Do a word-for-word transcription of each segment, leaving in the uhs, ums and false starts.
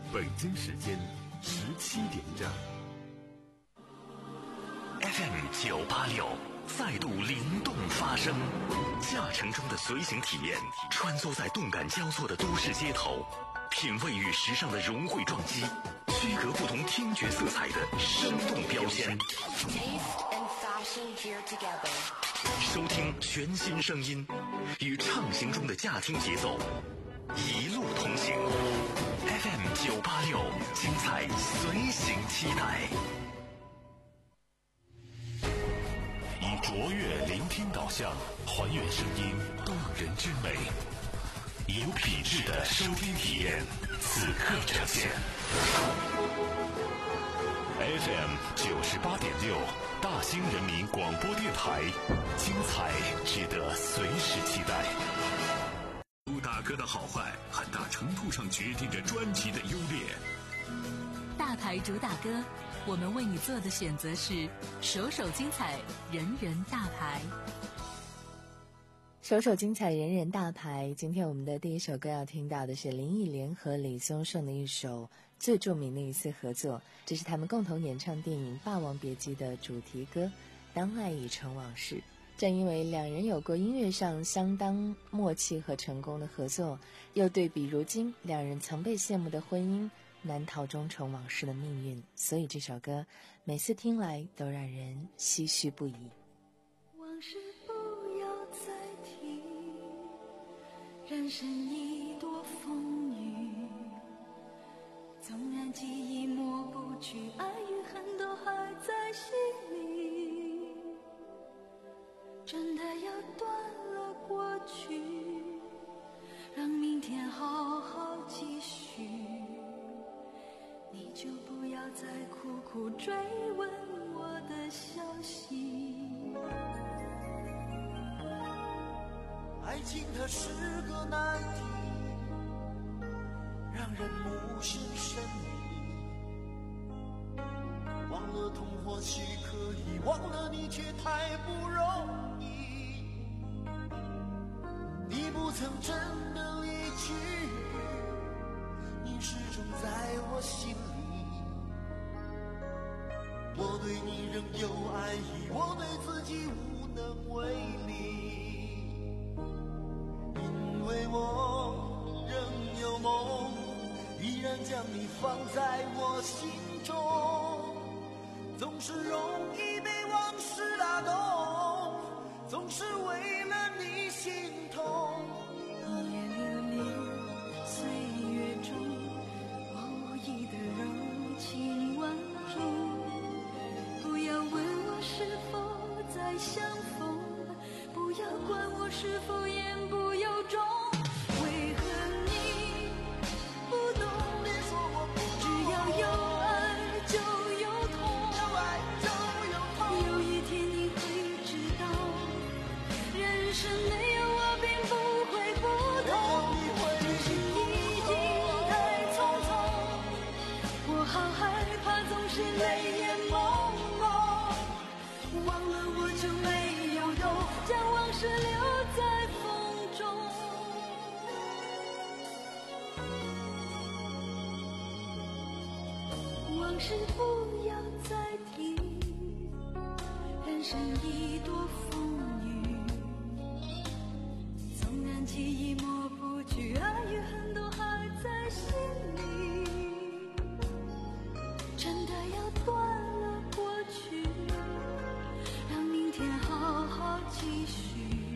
北京时间十七点整。 F M 九八六再度灵动发声，驾乘中的随行体验，穿梭在动感交错的都市街头，品味与时尚的融汇撞击，区隔不同听觉色彩的生动标签。收听全新声音，与畅行中的驾听节奏，一路同行。F M 九八六，精彩随行期待。 以卓越聆听导向，还原声音动人之美，以有品质的收听体验，此刻呈现。F M 九十八点六，大兴人民广播电台，精彩值得随时期待。朱大哥的好坏，很大程度上决定着专辑的优劣。 大牌主打歌，我们为你做的选择是首首精彩，人人大牌。 首首精彩，人人大牌。今天我们的第一首歌要听到的是林忆莲和李宗盛的一首最著名的一次合作，这是他们共同演唱电影《霸王别姬》的主题歌《当爱已成往事》。正因为两人有过音乐上相当默契和成功的合作，又对比如今两人曾被羡慕的婚姻难逃终成往事的命运，所以这首歌每次听来都让人唏嘘不已。 往事不要再提，人生已多风雨，纵然记忆抹不去，爱与恨都还在心里，真的要断了过去，让明天好好继续，你就不要再苦苦追问我的消息。 爱情它是个难题，让人目眩神迷，忘了痛或许可以，忘了你却太不容易。你不曾真的离去，你始终在我心里，我对你仍有爱意，我对自己无能为力，因为我仍有梦，依然将你放在我心中，总是容易被往事打动，总是为了你心痛。 一夜流连岁月中，我无意的柔情万种，不要问我是否再相逢，不要管我是否言不由衷，为何你不懂？ 别说我不懂， 只要有爱就有痛， 有爱就有痛， 有一天你会知道，人生没有我并不会不同，只是已经太匆匆，我好害怕总是泪眼朦胧，忘了我就没有用，将往事留在风中。往事不要再提，人生已多风雨，纵然记忆抹不去，爱与恨都还在心里，真的要断了过去，让明天好好继续。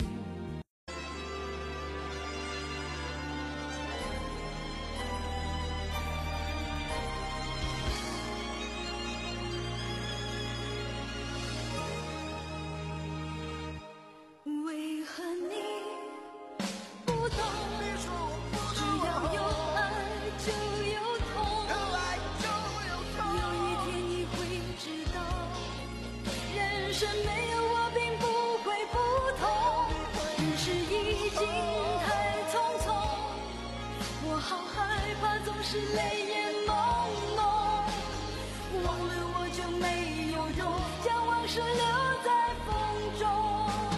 为何你不懂？ 别说我不懂， 只要有爱就有痛， 有爱就有痛， 有一天你会知道，人生没有我并不会不同，只是已经太匆匆，我好害怕总是泪眼朦胧，忘了我就没有用，将往事留在风中。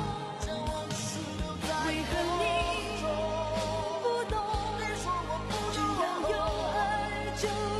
为何你不懂？只要有爱就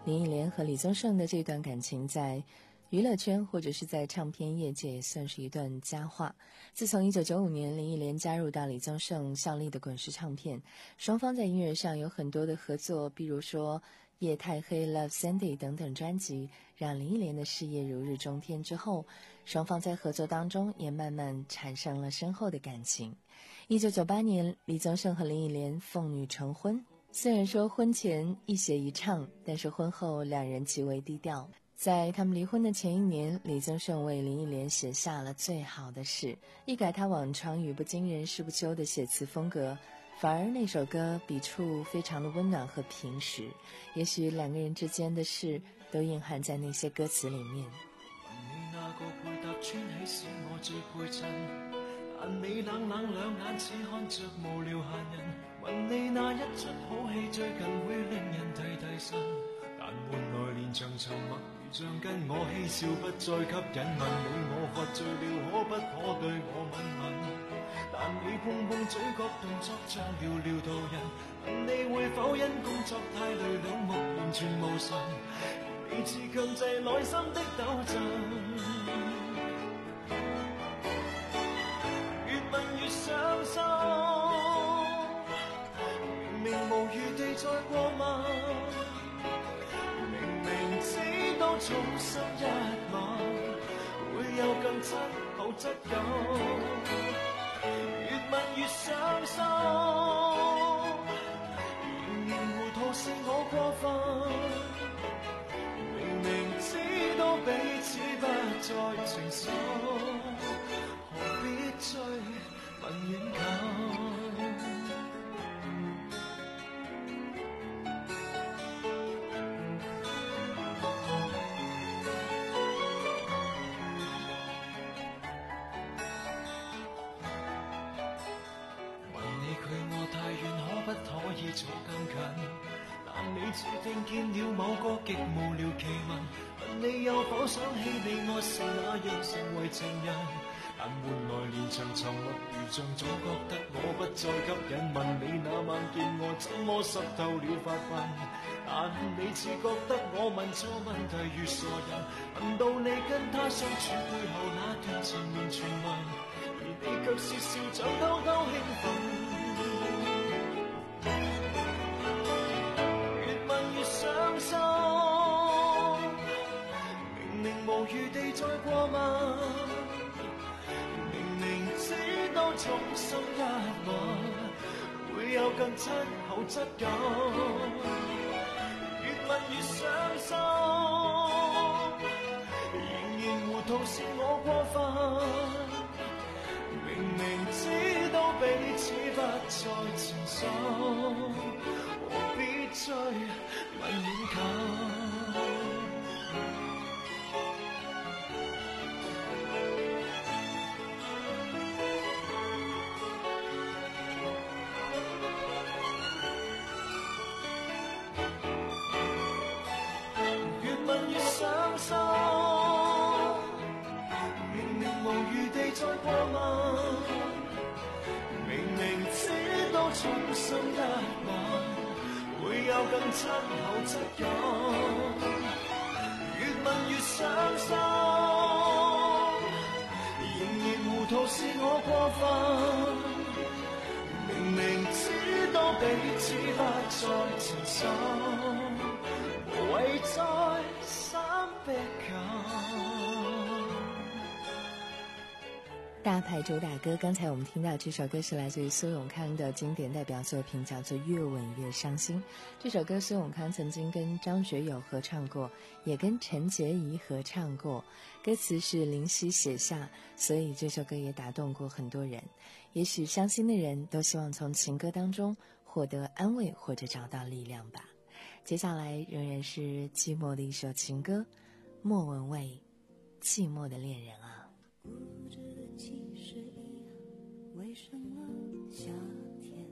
林忆莲和李宗盛的这段感情在娱乐圈或者是在唱片业界也算是一段佳话。自从一九九五年林忆莲加入到李宗盛效力的滚石唱片，双方在音乐上有很多的合作，比如说夜太黑、Love Sandy 等等专辑，让林忆莲的事业如日中天。之后双方在合作当中也慢慢产生了深厚的感情。一九九八年李宗盛和林忆莲奉女成婚，虽然说婚前一写一唱，但是婚后两人极为低调。在他们离婚的前一年，李宗盛为林忆莲写下了《最好的事》，一改他往常语不惊人誓不休的写词风格，反而那首歌笔触非常的温暖和平实，也许两个人之间的事都蕴含在那些歌词里面。 问你那個配搭穿起使我最配襯，但你冷冷兩眼似看着無聊閒人。問你那一出好戲最近會令人提提神，但換來連場沉默如像跟我嬉笑不再吸引。問你我喝醉了可不可對我吻吻，但你碰碰嘴角動作像寥寥途人。問你會否因工作太累兩目完全無神，你似強制內心的抖震。越問越傷心，明明無餘地再過問，明明知道重心一晚會有更親厚質感，越問越傷心，仍然糊塗是我過分，明明知道彼此不再情深，何必追問遠近。坐更近，但你注定見了某個極無聊奇聞。問你有否想起你愛是那樣成為情人，但換來連場沉默如像總覺得我不再吸引。問你那晚見我怎麼濕透了發鬢，但你似覺得我問錯問題如傻人。問到你跟他相處背後那段纏綿傳聞，而你卻是笑着偷偷興奮。傷心，明明無餘地再過問，明明知道重心一吻會有更親厚質感，越問越傷心，仍然糊塗是我過分，明明知道彼此不再前深，何必追問遠近。越問越傷心，明明無餘地再過問，明明知道重心一吻會有更親厚質感，越問越傷心，仍然糊塗是我過分，明明知道彼此不再情深，無謂再三逼近。 大牌主打歌，刚才我们听到这首歌是来自于苏永康的经典代表作品，叫做《越吻越伤心》。这首歌苏永康曾经跟张学友合唱过，也跟陈洁仪合唱过，歌词是林夕写下，所以这首歌也打动过很多人。也许伤心的人都希望从情歌当中获得安慰或者找到力量吧。接下来仍然是寂寞的一首情歌，莫文蔚《寂寞的恋人》啊。 固执的其实一样，为什么夏天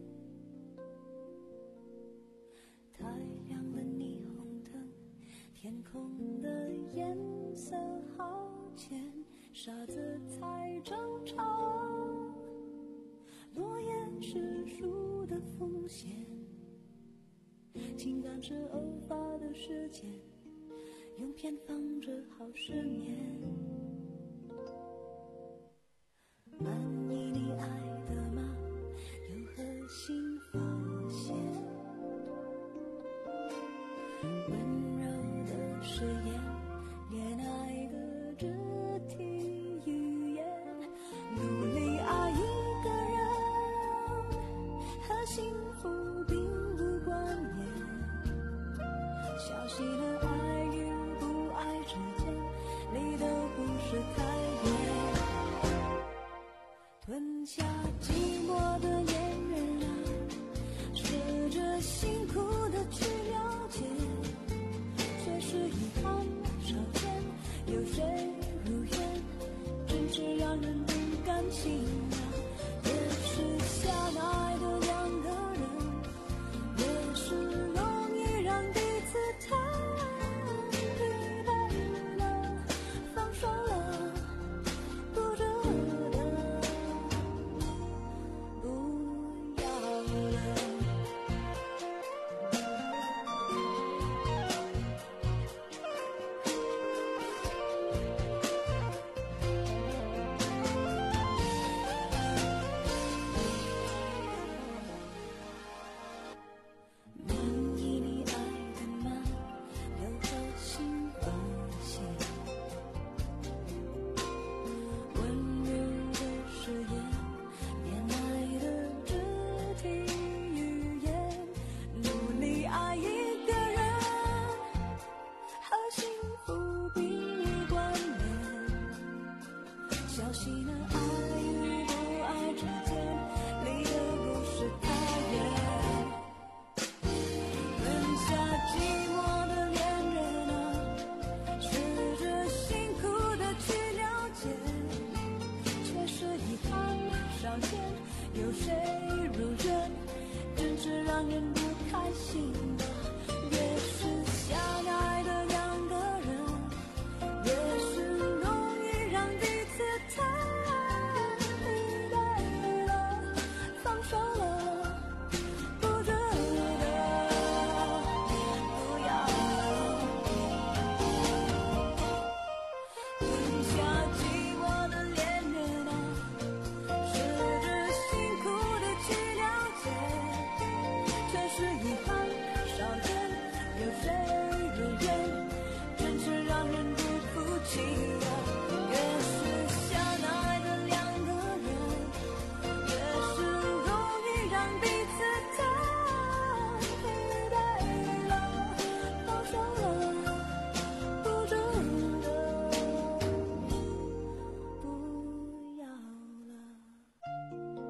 太亮了霓虹灯，天空的颜色好浅，傻子才争吵，落叶是树的风险， 情感是偶发的事件，用偏放着好十年。满意你爱的吗？有何新发现？温柔的誓言，恋爱的肢体语言，努力爱一个人，和幸福并无关联。小心的爱与不爱之间，离得不是太远。吞下寂寞的恋人啊，试着辛苦的去了解，却是遗憾少见。有谁如愿，真是让人不甘心啊。越是相爱的两个人，越是容易让彼此太疲惫了，放手了，不值得，不要了。满意你爱的吗？有何新发现？温柔的誓言，恋爱的肢体语言，努力爱一个人，和幸福并无关联。小心的爱与不爱之间，离得不是太远。吞下寂寞的恋人啊，试着辛苦的去了解，却是遗憾少见。有谁如愿，真是让人不开心的。越是相爱的两个人，越是容易让彼此太疲惫了，放手了，不值得，不要了。吞下寂寞的恋人啊，试着辛苦的去了解，却是遗憾少见。有谁如愿，真是让人不服气啊。越是相爱的两个人，越是容易让彼此太疲惫了，放手了，不值得，不要了。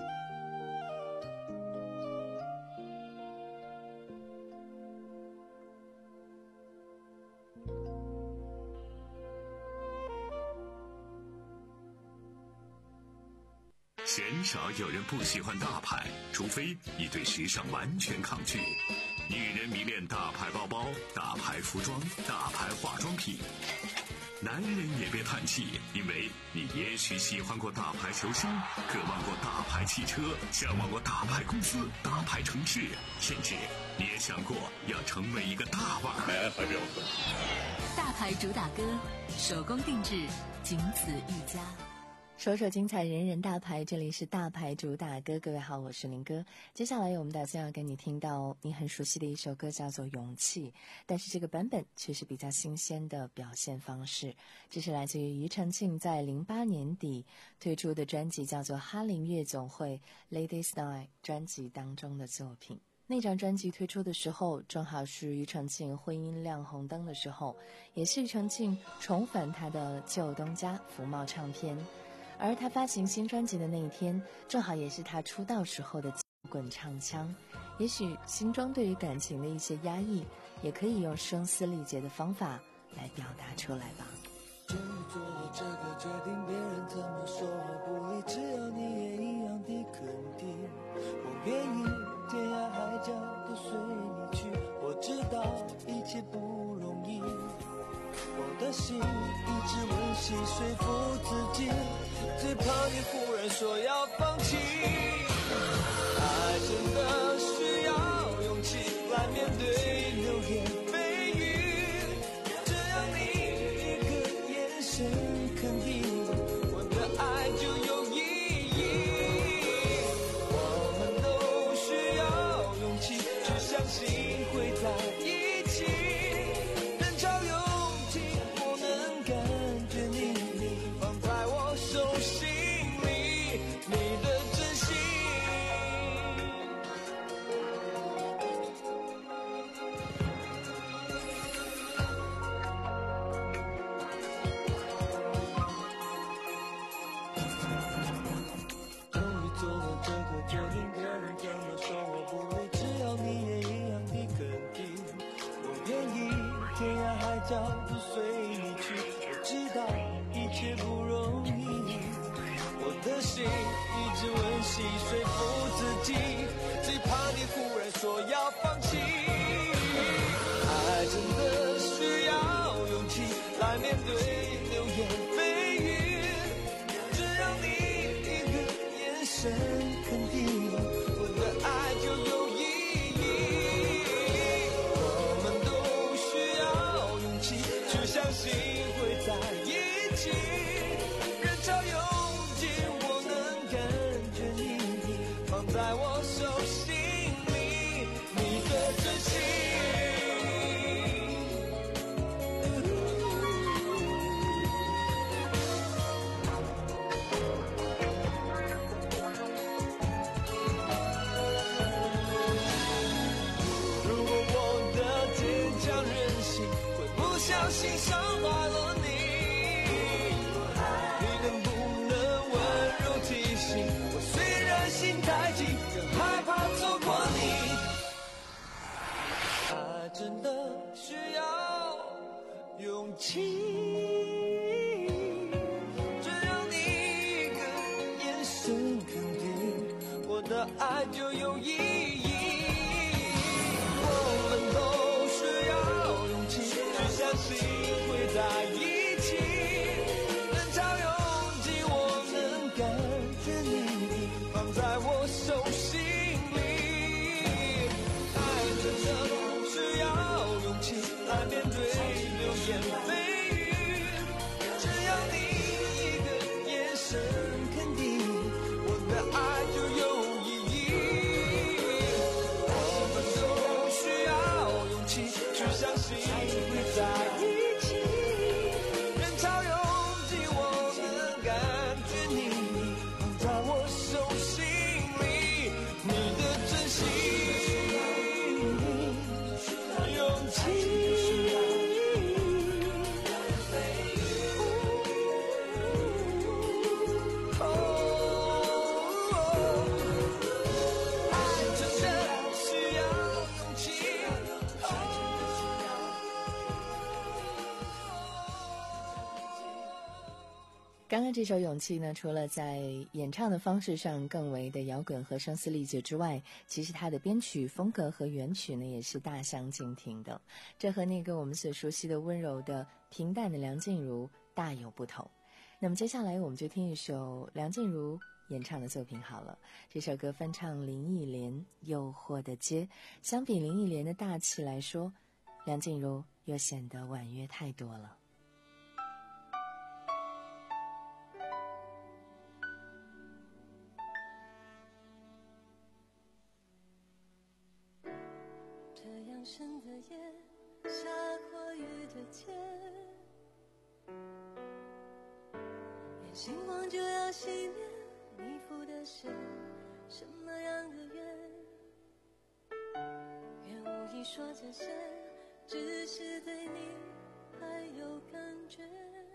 鲜少有人不喜欢大牌，除非你对时尚完全抗拒。女人迷恋大牌包包、大牌服装、大牌化妆品。男人也别叹气，因为你也许喜欢过大牌球星，渴望过大牌汽车，向往过大牌公司、大牌城市，甚至你也想过要成为一个大腕。 大牌主打歌，手工定制，仅此一家。 首首精彩，人人大牌，这里是大牌主打歌。各位好，我是林哥。接下来我们打算要跟你听到你很熟悉的一首歌，叫做《勇气》，但是这个版本却是比较新鲜的表现方式。这是来自于庾澄庆在零八年底推出的专辑，叫做《哈林夜总会 Ladies Night》专辑当中的作品。那张专辑推出的时候，正好是庾澄庆婚姻亮红灯的时候，也是庾澄庆重返他的旧东家福茂唱片。而他发行新专辑的那一天，正好也是他出道时候的摇滚唱腔。也许心中对于感情的一些压抑，也可以用声嘶力竭的方法来表达出来吧。 终于做了这个决定，别人怎么说我不理，只要你也一样的肯定。我愿意天涯海角都随你去，我知道一切不容易，我的心一直温习说服自己，最怕你忽然说要放弃。爱真的需要勇气来面对信会在一起。人潮涌进，我能感觉你放在我手心里，你的真心。终于做了这个决定，不能这么说我不理，只要你也一样的肯定，我愿意天涯海角不随你去。我知道一切不容易，我的心一直温习说服自己，最怕你忽然说要放弃。爱真的需要勇气来面对流言蜚语，只要你一个眼神肯定，我的爱就有意义。我们都需要勇气去相信会在一起。人潮涌进，我能感觉你放在我手心里，你的真心。如果我的坚强任性会不小心伤害了你，你能不能温柔提醒我，虽然心太急，更害怕错过你。爱真的需要勇气，只要你一个眼神肯定，我的爱就有意义。我们都需要勇气去相信会在一起。人潮涌进，我能感觉你放在我手心里。爱真的需要勇气来面对流言蜚语，只要你一个眼神肯定，我的爱就有意义。我们都需要勇气去相信会在一起。人潮涌进，我能感觉你放在我手心里，你的真心勇气。爱真的需要勇气。 刚刚这首《勇气》呢，除了在演唱的方式上更为的摇滚和声嘶力竭之外，其实它的编曲风格和原曲呢也是大相径庭的，这和那个我们所熟悉的温柔的平淡的梁静茹大有不同。那么接下来我们就听一首梁静茹演唱的作品好了，这首歌翻唱林忆莲《诱惑的街》，相比林忆莲的大气来说，梁静茹又显得婉约太多了。 这样深的夜，下过雨的街，眼星光就要熄灭，你付的是什么样的愿？愿无意说这些，只是对你还有感觉，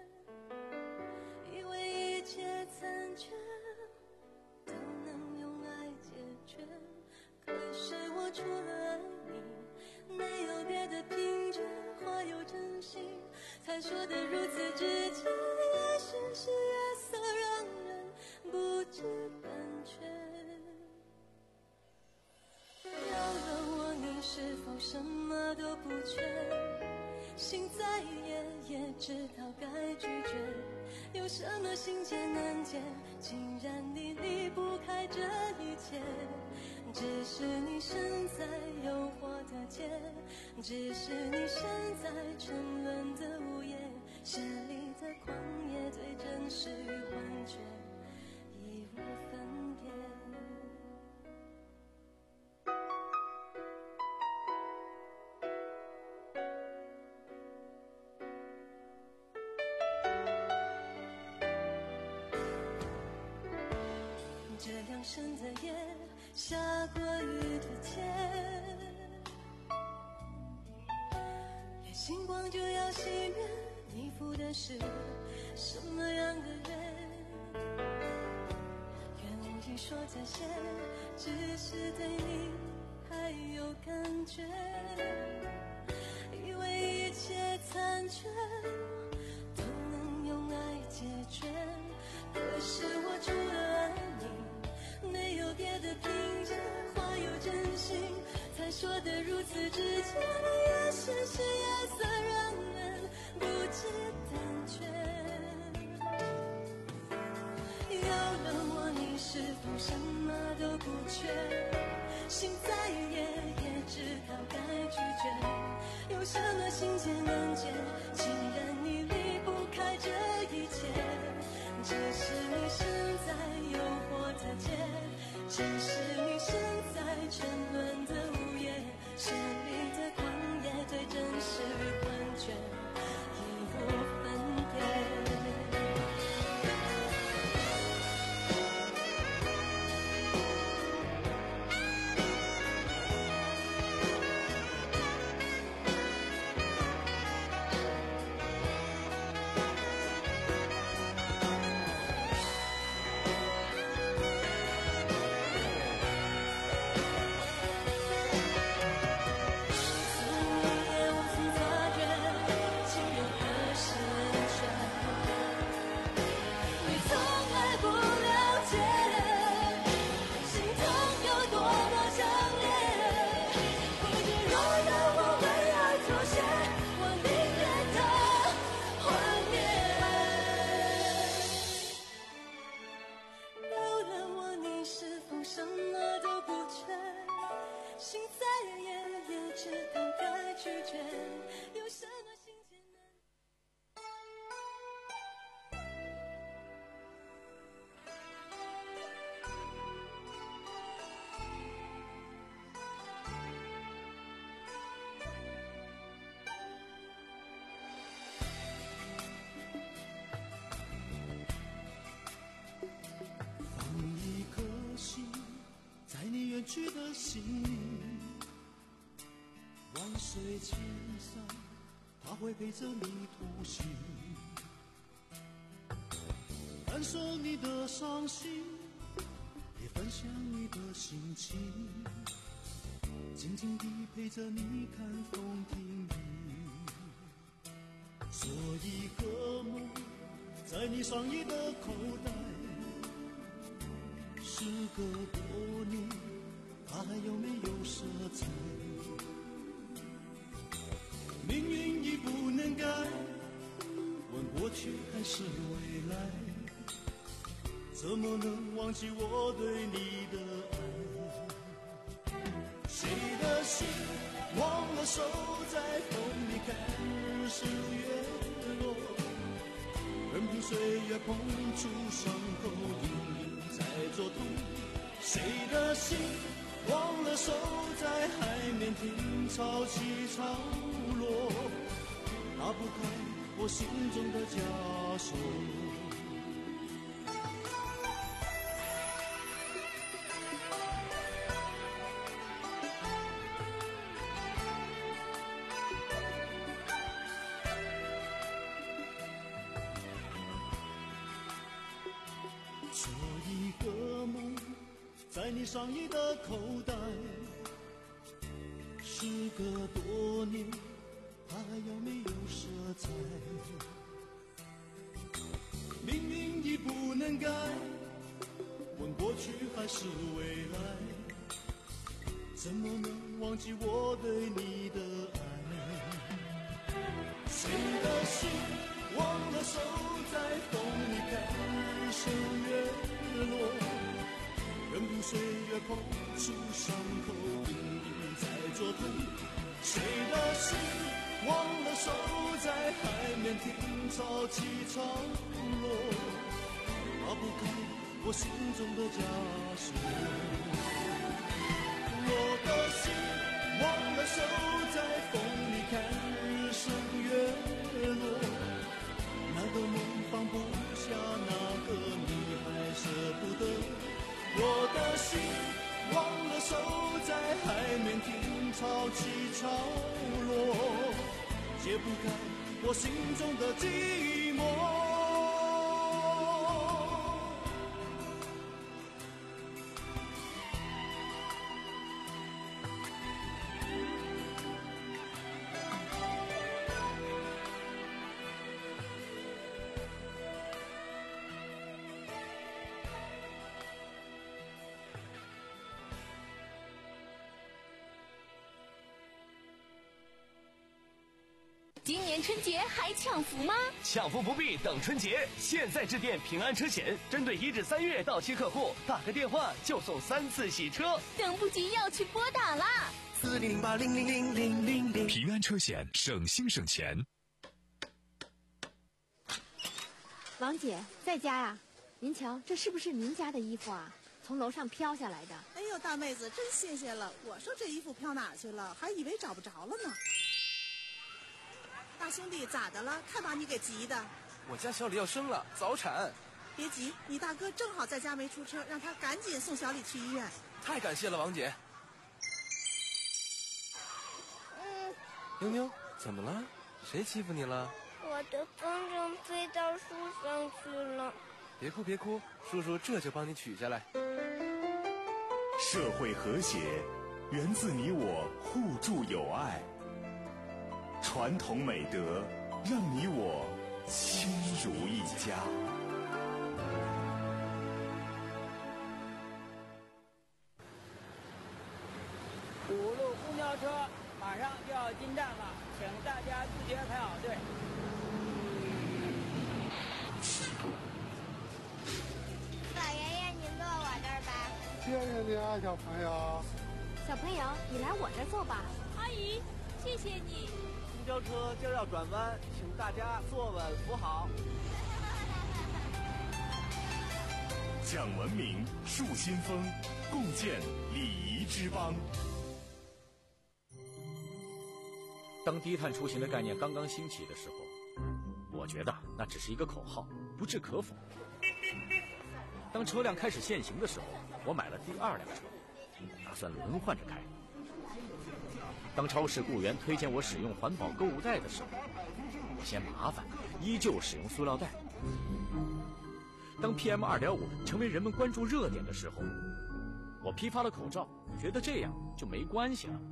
以为一切残缺都能用爱解决，可是我除了爱你，没有别的凭据，话有真心，才说得如此直接。也许是月色让人不知感觉，要问我你是否什么都不缺，心再野也知道该拒绝，有什么心结难解，竟然你离不开这一切。只是你身在诱惑的街，只是你身在沉沦的午夜，诗里的狂野对真实与幻觉已无分别。 阳升在夜，下过雨的街，连星光就要熄灭，你负的是什么样的人？愿无意说这些，只是对你还有感觉，以为一切残缺都能用爱解决，可是我除了爱你没有别的凭借，话有真心才说得如此直接，也许是夜色让人不知胆怯，有了我你是否什么都不缺，心再野也知道该拒绝，有什么心结难解，竟然你离不开这一切，只是你身在诱惑的街，只是你身在沉沦的午夜，是你的狂野对真实与幻觉义无分别。 去的心里，万水千山，它会陪着你同行，感受你的伤心，也分享你的心情，静静地陪着你看风停雨。所以个梦在你上衣的口袋，时隔多年它还有没有色彩？命运已不能改，问过去还是未来，怎么能忘记我对你的爱？谁的心忘了手，在风里看日升月落，任凭岁月碰触伤口，隐隐在作痛。谁的心忘了手，在海面听潮起潮落，打不开我心中的枷锁。这一个梦在你上衣的口袋，时隔多年它还有没有色彩？命运已不能改，问过去还是未来，怎么能忘记我对你的爱？谁的心忘了手，在风里看日升月落，任凭岁月碰触伤口，隐隐在作痛。谁的心忘了手，在海面听潮起潮落，打不开我心中的枷锁。我的心忘了手，在风里看日升月落，那个梦放不下，那个你还舍不得。我潮起潮落，解不开我心中的寂寞。 今年春节还抢福吗？ 抢福不必等春节，现在致电平安车险，针对一至三月到期客户，打个电话就送三次洗车。 等不及要去拨打啦！ 四零零八零零零零零零。 平安车险，省心省钱。 王姐在家呀？您瞧，这是不是您家的衣服啊？从楼上飘下来的。 哎呦，大妹子，真谢谢了！我说这衣服飘哪去了，还以为找不着了呢。大兄弟，咋的了？看把你给急的。 我家小李要生了，早产。 别急，你大哥正好在家没出车，让他赶紧送小李去医院。 太感谢了，王姐。 嗯。 妞妞，怎么了？谁欺负你了？ 我的风筝飞到树上去了。 别哭别哭，叔叔这就帮你取下来。 社会和谐源自你我互助友爱，传统美德让你我亲如一家。 五路公交车马上就要进站了，请大家自觉排好队。 老爷爷，您坐我这儿吧。 谢谢你啊，小朋友。 小朋友，你来我这儿坐吧。 阿姨，谢谢你。 公交车就要转弯，请大家坐稳扶好。 讲文明，树新风，共建礼仪之邦。 当低碳出行的概念刚刚兴起的时候，我觉得那只是一个口号，不置可否。当车辆开始限行的时候，我买了第二辆车，打算轮换着开。当超市雇员推荐我使用环保购物袋的时候，我嫌麻烦，依旧使用塑料袋。当 P M 二点五 成为人们关注热点的时候，我批发了口罩，觉得这样就没关系了。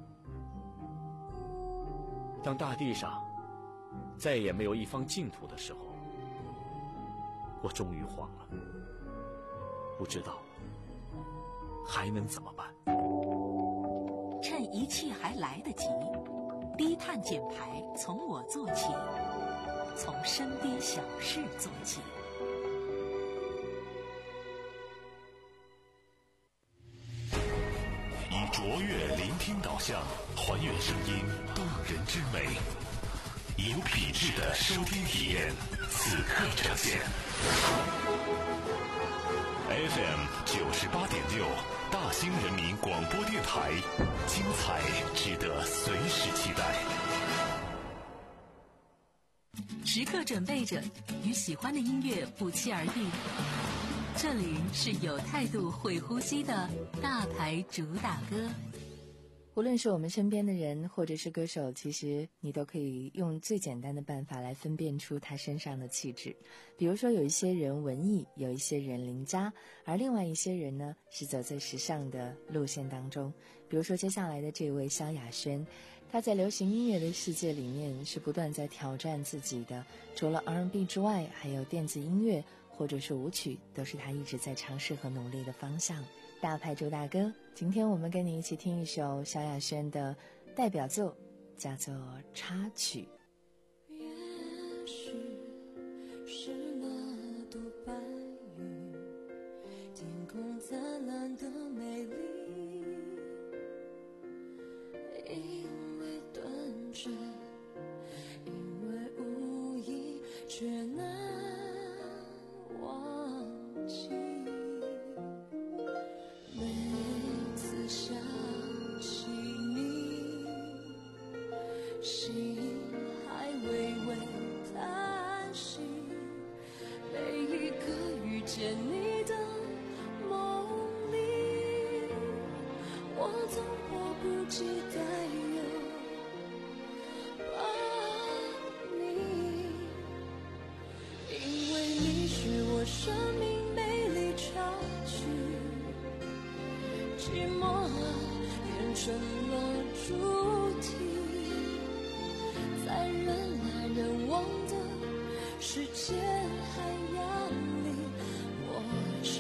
当大地上再也没有一方净土的时候，我终于慌了，不知道还能怎么办。 趁一切还来得及，低碳减排从我做起，从身边小事做起。 以卓越聆听导向，还原声音动人之美，以有品质的收听体验，此刻呈现。F M 九十八点六，大兴人民广播电台，精彩值得随时期待。 时刻准备着，与喜欢的音乐不期而遇。这里是有态度、会呼吸的大牌主打歌。 无论是我们身边的人，或者是歌手，其实你都可以用最简单的办法来分辨出他身上的气质。比如说，有一些人文艺，有一些人邻家，而另外一些人呢，是走在时尚的路线当中。比如说接下来的这位萧亚轩，他在流行音乐的世界里面是不断在挑战自己的，除了 R and B 之外，还有电子音乐或者是舞曲，都是他一直在尝试和努力的方向。大牌主打歌，今天我们跟你一起听一首萧亚轩的代表作，叫做《插曲》。 也许是那朵白云，天空灿烂的美丽，因为断绝，因为无意，却难忘记。每次想起你，心还微微叹息。每一个遇见你的梦里，我总迫不及待世间海洋里，我找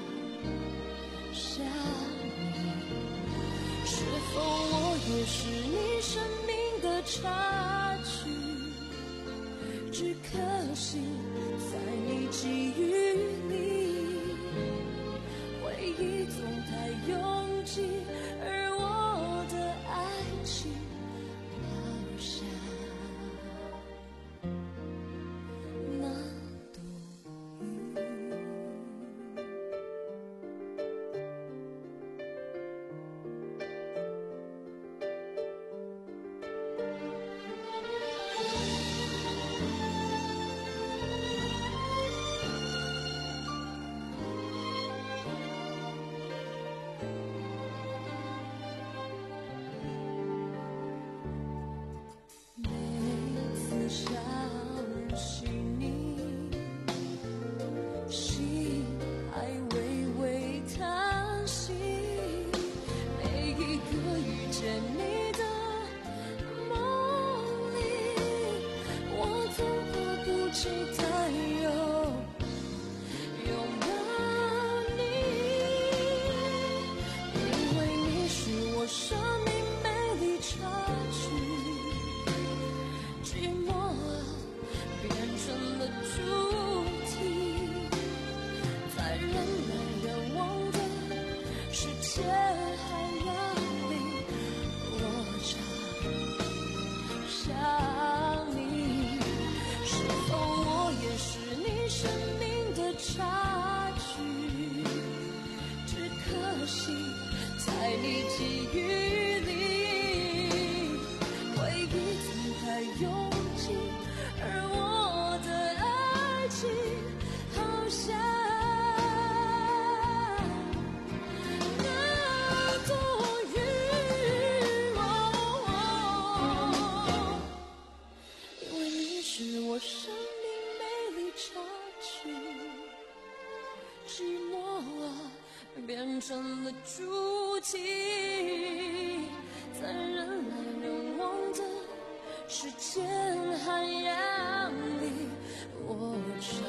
想你，是否我也是你生命的插曲？只可惜在你记忆里，回忆总太拥挤，而我的爱情好像那朵云。想起你，心还微微叹息。每一个遇见你的梦里，我总迫不及待哟拥抱你，因为你是我生命美丽插曲。寂寞变成了主题，在人来人往的世界海洋里，我常想你，是否我也是你生命的插曲？只可惜在你记忆里，回忆总太拥挤，而我的爱情好像那朵云，哦，因为你是我生命美丽插曲，寂寞啊变成了主题，在人来人往的世间海洋里，我常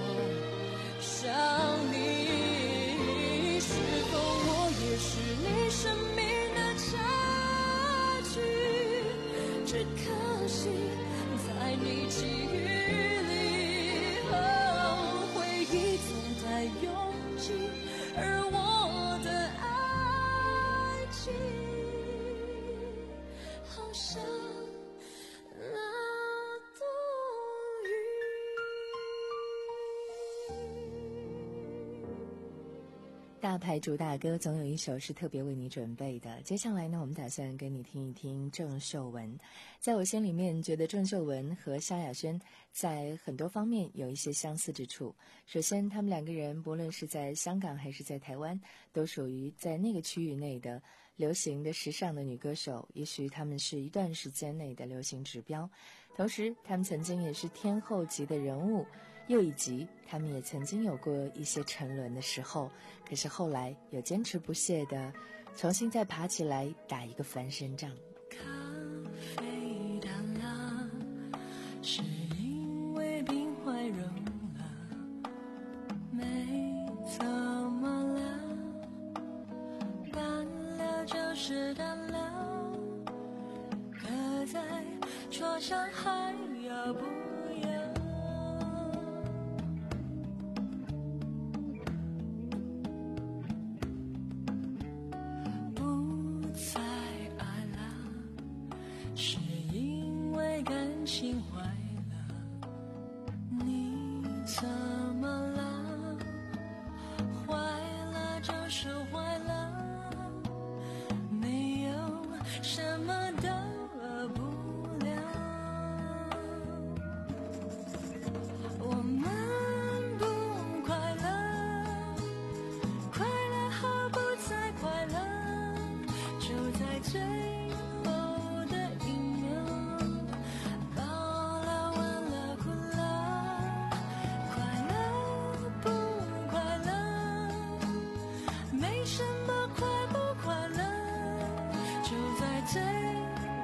想你，是否我也是你生命的插曲？只可惜在你记忆里，哦，回忆总太拥挤，而我的爱情好像大牌主打歌总有一首是特别为你准备的。接下来呢，我们打算跟你听一听郑秀文。在我心里面，觉得郑秀文和萧亚轩在很多方面有一些相似之处。首先，他们两个人不论是在香港还是在台湾，都属于在那个区域内的流行的时尚的女歌手，也许他们是一段时间内的流行指标。同时，他们曾经也是天后级的人物，又以及他们也曾经有过一些沉沦的时候，可是后来有坚持不懈的重新再爬起来，打一个翻身仗。 咖啡淡了，是因为冰块融了，没怎么了，淡了就是淡了，刻在桌上还要不要？心坏了，你怎么了？坏了就是坏了，没有什么大不了。我们不快乐，快乐和不再快乐，就在最后的一秒。最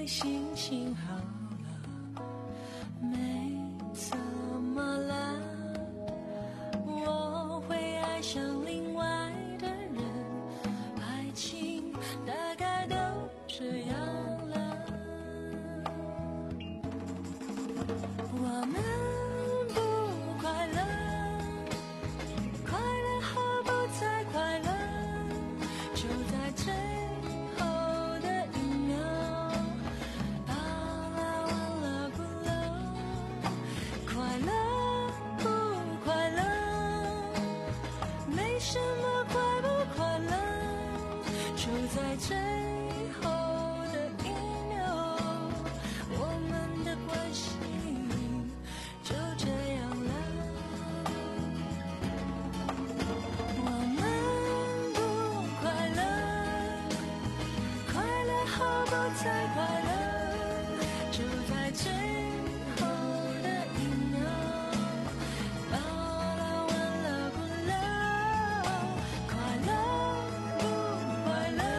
心情好了，没怎么了，我会爱上另外的人，爱情大概都这样了。我们不快乐，快乐和不再快乐，就在最后的一秒，到了忘了不了，快乐不快乐，没什么快不快乐，就在最后的一秒，我们的关系就这样了。我们不快乐，快乐和不再快乐，就在最后的一秒，到了忘了不了，快乐不快乐，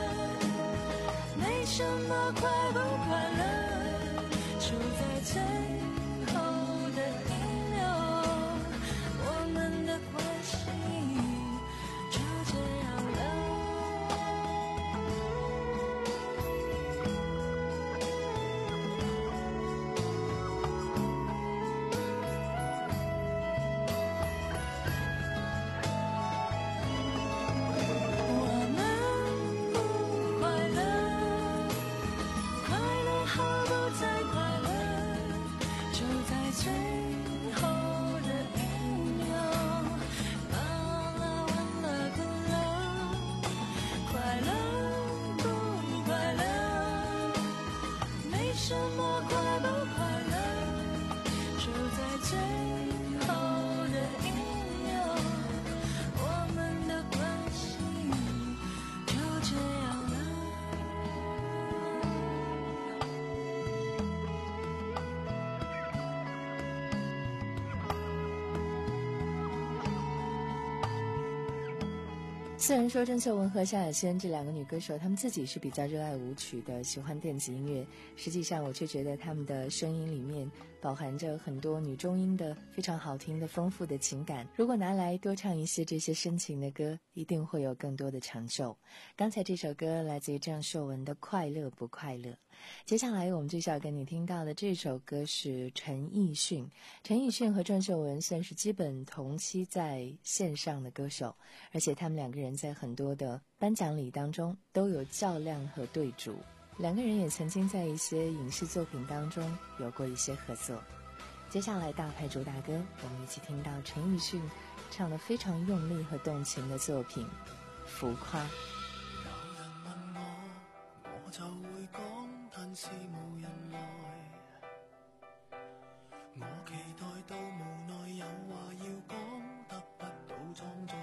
没什么快不快乐，就在最后的一秒，我们的关系就这样了。我们不快乐，快乐和不再快乐，就在最后的一秒，到了忘了不了，快乐不快乐，没什么快不快乐，就在最后的一秒，我们的关系就这样了。 虽然说郑秀文和萧亚轩这两个女歌手，她们自己是比较热爱舞曲的，喜欢电子音乐，实际上我却觉得她们的声音里面饱含着很多女中音的非常好听的丰富的情感，如果拿来多唱一些这些深情的歌，一定会有更多的成就。刚才这首歌来自于郑秀文的《快乐不快乐》，接下来我们就是要跟你听到的这首歌是陈奕迅。陈奕迅和郑秀文算是基本同期在线上的歌手，而且他们两个人在很多的颁奖礼当中都有较量和对主，两个人也曾经在一些影视作品当中有过一些合作。接下来大牌主打歌，我们一起听到陈奕迅唱得非常用力和动情的作品《浮夸》。 有人問我，我就會講，但是無人來。我期待到無奈有話要講，得不到裝載。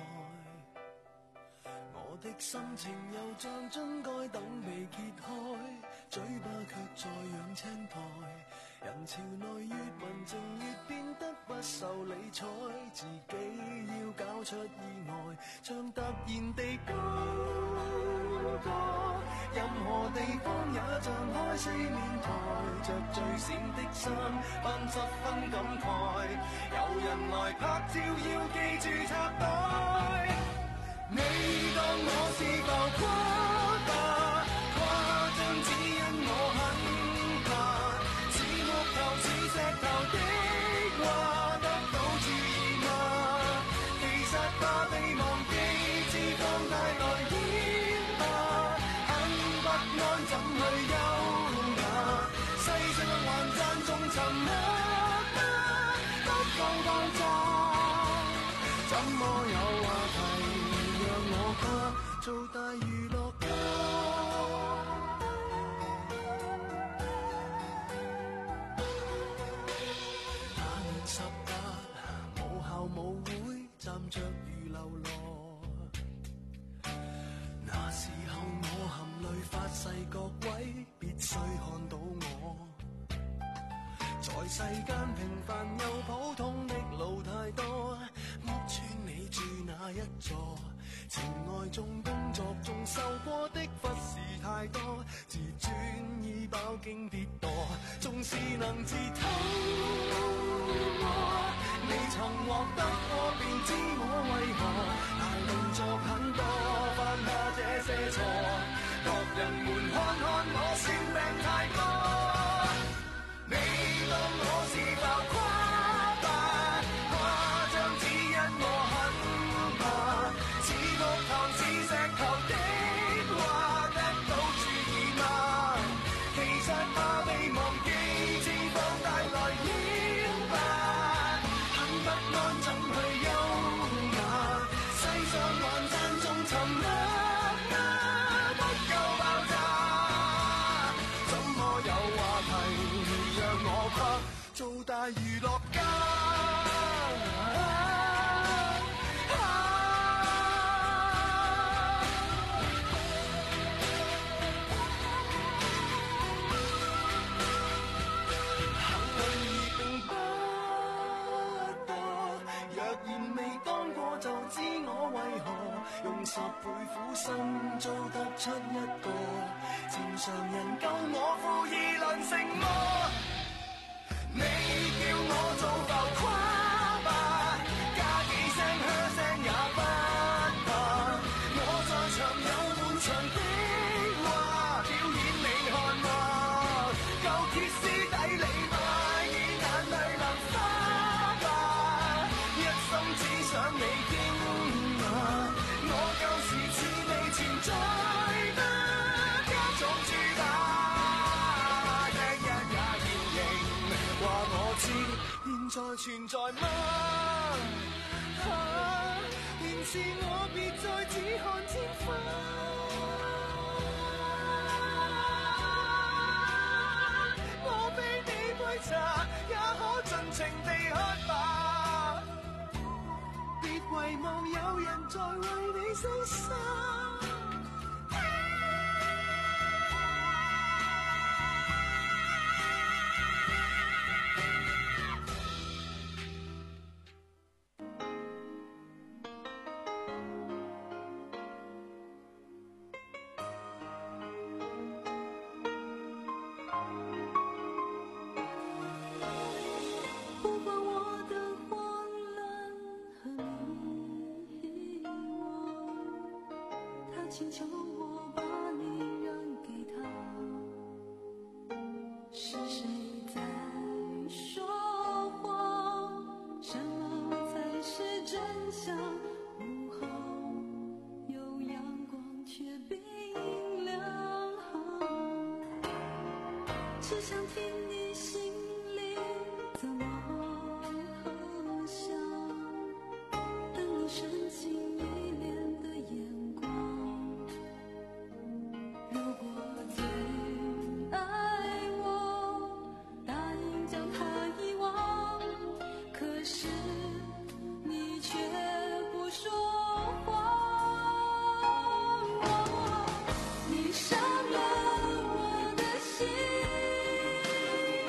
我的心情又像樽蓋等被揭開，嘴巴卻在養青苔。人潮內越文靜越變得不受理睬，自己要搞出意外，像突然地高歌，任何地方也張開四面台，着最閃的衫扮十分感慨，有人來拍照要記住插袋，你當我是浮誇吧，誇張只因我很怕，似木頭似石頭的話得到注意嗎？其實怕被忘記，只放大來演吧，很不安怎去優雅，世上還讚頌沉默吧，不放爆炸，怎麼有話題讓我怕做大娛樂家？那年十八母校舞會站着如流羅，那時候我含淚發誓各位必須看到我，在世間平凡又普通的路太多，屋邨你住哪一座？情愛中工作中受過的忽視太多，自尊已爆經跌墮，縱是能自偷摸，未曾獲得過便知我為何捱動作很多，犯下這些錯，各人們看看我算病太多，你當我是浮誇吧，誇張只因我很怕，似木頭似石頭的話得到注意嗎？其實怕被忘記，似放大來演吧，很不安怎去優雅，世上還讚頌沉默啊，不夠爆炸，怎麼有話題讓我跨做大娛樂家？用十倍苦心做得出一個正常人，夠我負義論成麼？你叫我做浮誇吧，加幾聲噓聲也不怕，我在場有滿場的話，表演你看嗎？夠歇斯底里吧，以眼淚淋花吧，一心只想你驚訝，我舊時似未存在得加重主打，一日也要認話我知，現在存在嗎？啊，便是我別再只看天花，我俾你杯茶，也可盡情地喝吧，別遺忘有人在為你傷心。 不管我的慌乱和迷惘，他请求我把你让给他。是谁在说谎？什么才是真相？午后有阳光却冰凉，只想听你心里怎么和想，等你深情依恋的眼光。如果最爱我，答应将它遗忘，可是你却不说谎。你伤了我的心，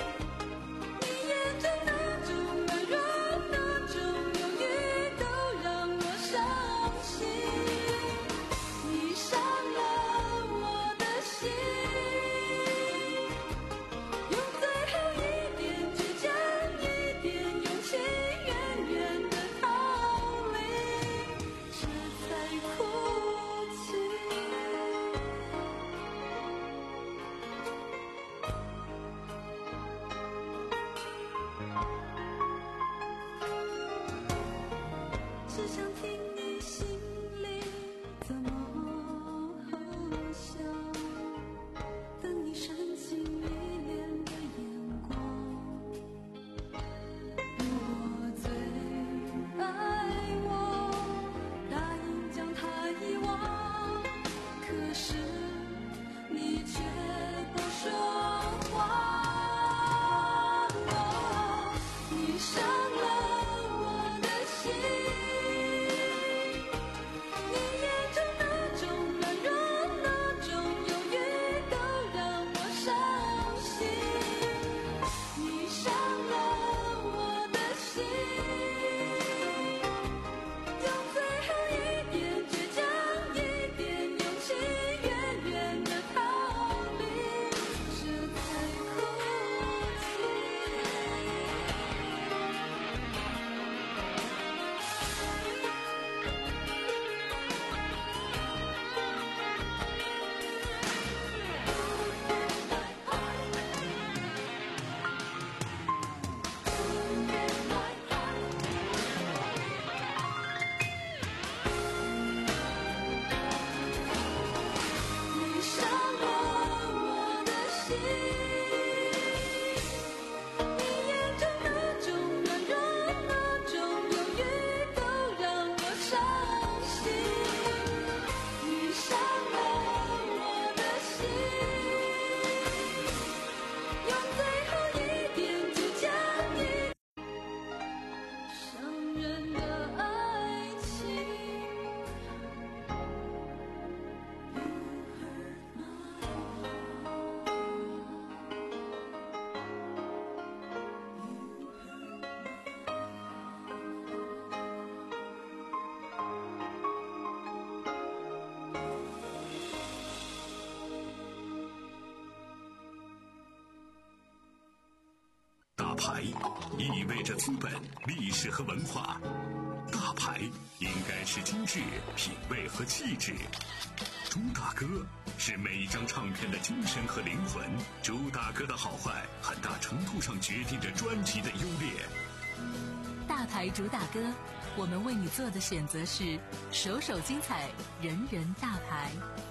大牌，意味着资本、历史和文化。大牌应该是精致、品味和气质。朱大哥是每一张唱片的精神和灵魂。朱大哥的好坏，很大程度上决定着专辑的优劣。 大牌主打歌，我们为你做的选择是首首精彩，人人大牌。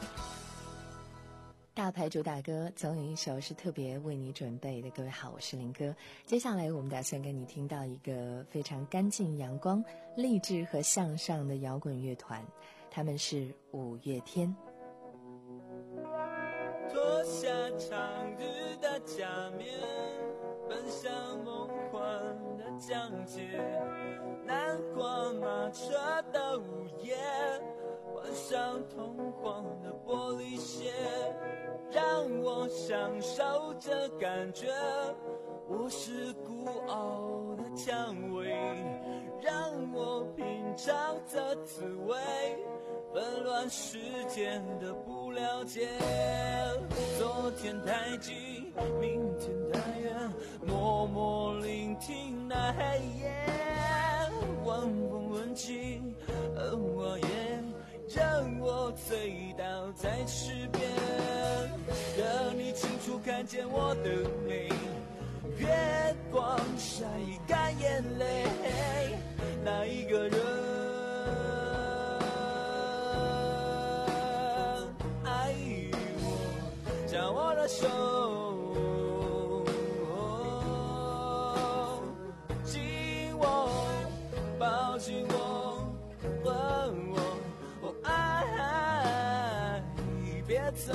大牌主打歌总有一首是特别为你准备的。各位好，我是林哥。接下来我们打算跟你听到一个非常干净阳光、励志和向上的摇滚乐团，他们是五月天。 脱下长日的假面，奔向梦幻的疆界，南瓜马车的午夜，换上通黄的玻璃鞋，让我享受这感觉，我是孤傲的蔷薇，让我品尝这滋味，纷乱世间的不了解，昨天太近，明天太远，默默聆听那黑夜，晚风吻尽恩我也让我醉倒在池边，让你清楚看见我的美，月光晒干眼泪，那一个人爱我，将我的手紧握，抱紧我，吻我，哦爱，别走。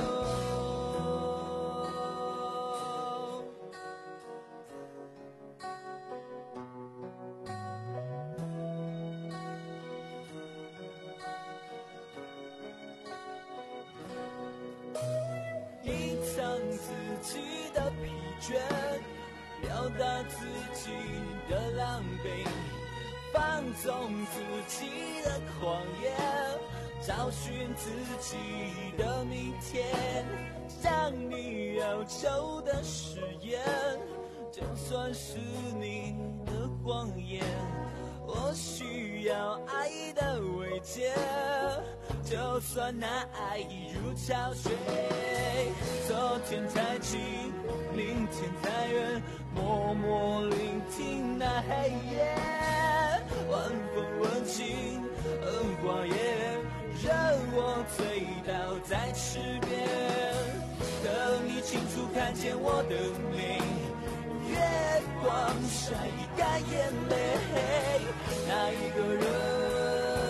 隐藏自己的疲倦，表达自己的狼狈，放纵自己的狂野，找寻自己的明天，像你要求的誓言，就算是你的谎言，我需要爱的慰藉，就算那爱已如潮水，昨天太近，明天太远，默默聆听那黑夜，晚风吻尽恩光也让我醉倒在池边，等你清楚看见我的美，月光晒干眼泪，那一个人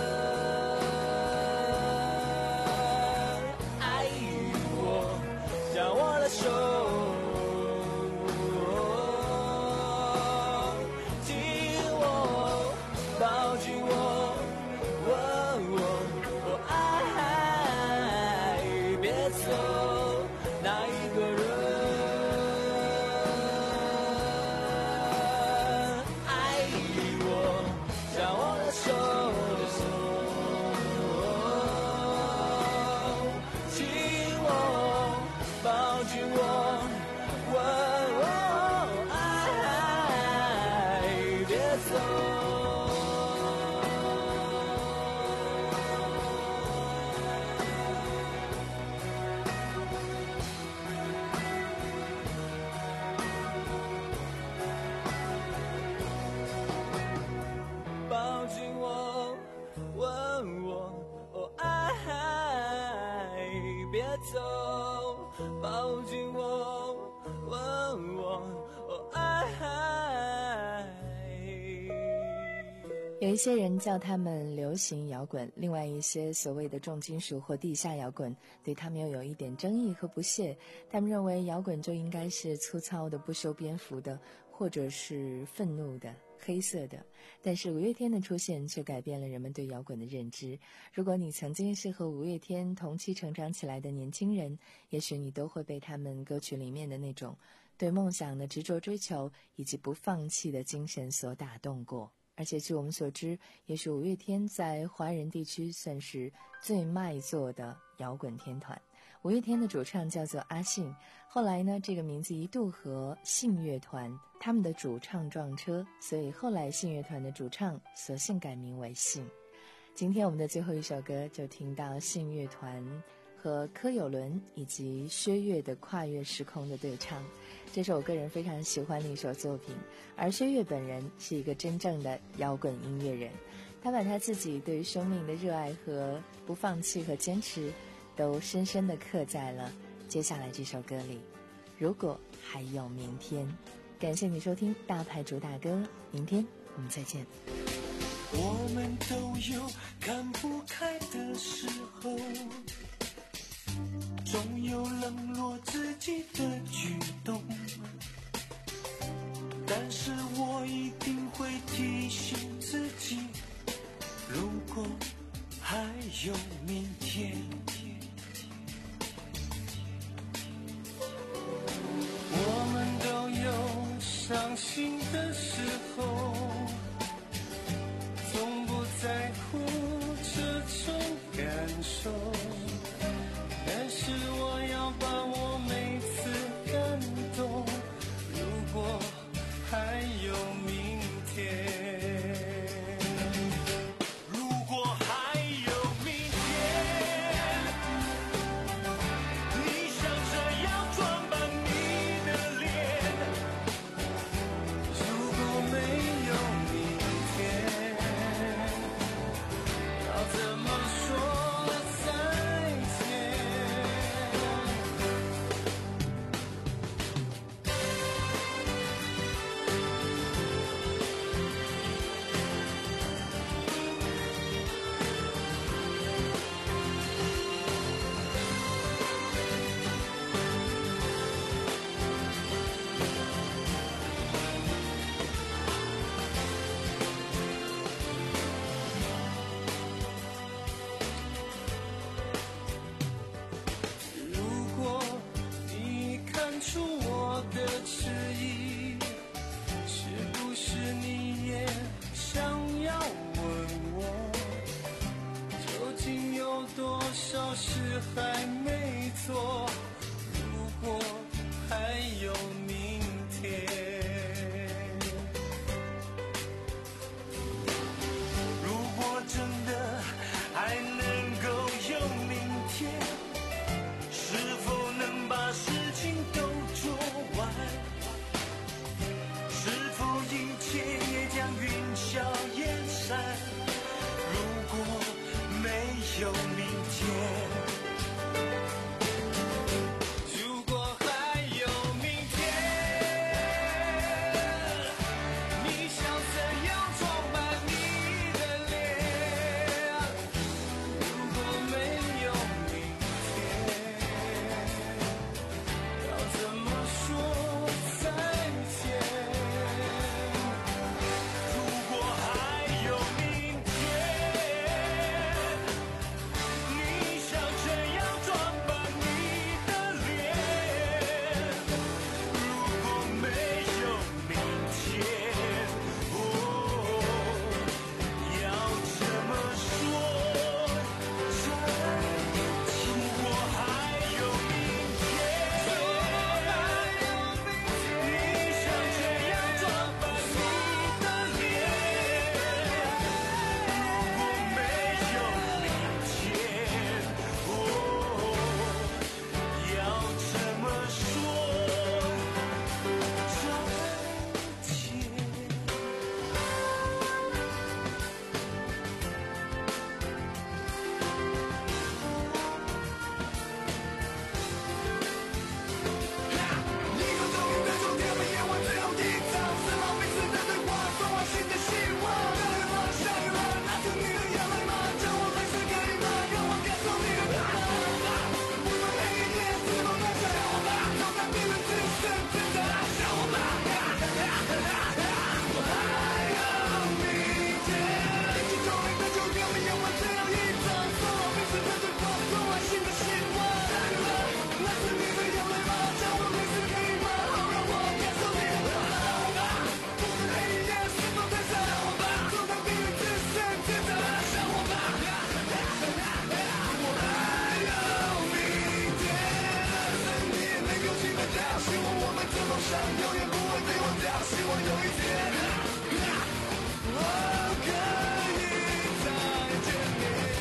爱我，将我的手紧握，抱紧我，吻我，我爱，别走，那一个人走，抱紧我，吻我，哦爱。 有一些人叫他们流行摇滚，另外一些所谓的重金属或地下摇滚对他们又有一点争议和不屑。他们认为摇滚就应该是粗糙的、不修边幅的，或者是愤怒的、黑色的。但是五月天的出现却改变了人们对摇滚的认知。如果你曾经是和五月天同期成长起来的年轻人，也许你都会被他们歌曲里面的那种对梦想的执着追求以及不放弃的精神所打动过。而且据我们所知，也许五月天在华人地区算是最卖座的摇滚天团。五五月天的主唱叫做阿信，后来呢，这个名字一度和信乐团他们的主唱撞车，所以后来信乐团的主唱索性改名为信。今天我们的最后一首歌就听到信乐团和柯有伦以及薛岳的跨越时空的对唱，这是我个人非常喜欢的一首作品。而薛岳本人是一个真正的摇滚音乐人，他把他自己对于生命的热爱和不放弃和坚持都深深地刻在了接下来这首歌里。如果还有明天。感谢你收听大牌主打歌，明天我们再见。 我们都有看不开的时候，总有冷落自己的举动，但是我一定会提醒自己，如果还有明天。我们都有伤心的时候，从不在乎这种感受，但是我要把握每次希望我们的梦想永远不会被忘掉，希望有一天我可以再见面。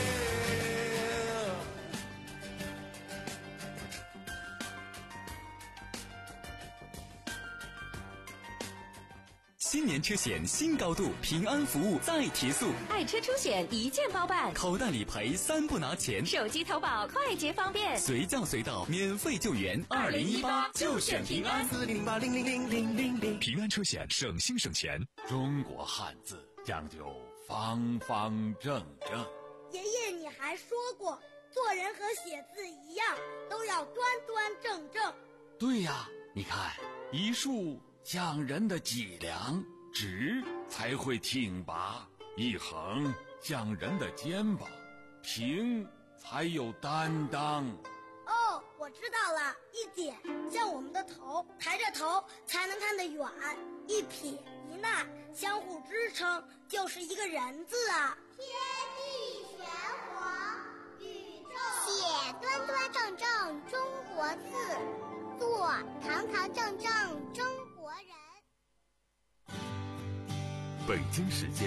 新年车险新高度，平安服务再提速， 爱车出险一键包办， 口袋理赔三不拿钱， 手机投保快捷方便， 随叫随到，免费救援。二零一八就选平安， 四零八零零零零零零。 平安车险省心省钱。 中国汉字讲究方方正正。 爷爷，你还说过，做人和写字一样，都要端端正正。 对呀，你看一竖讲人的脊梁，直才会挺拔；一横讲人的肩膀，平才有担当。 哦，我知道了，一点像我们的头，抬着头才能看得远；一撇一捺相互支撑，就是一个人字啊。 天地玄黄，宇宙写端端正正中国字，做堂堂正正中国人。 北京时间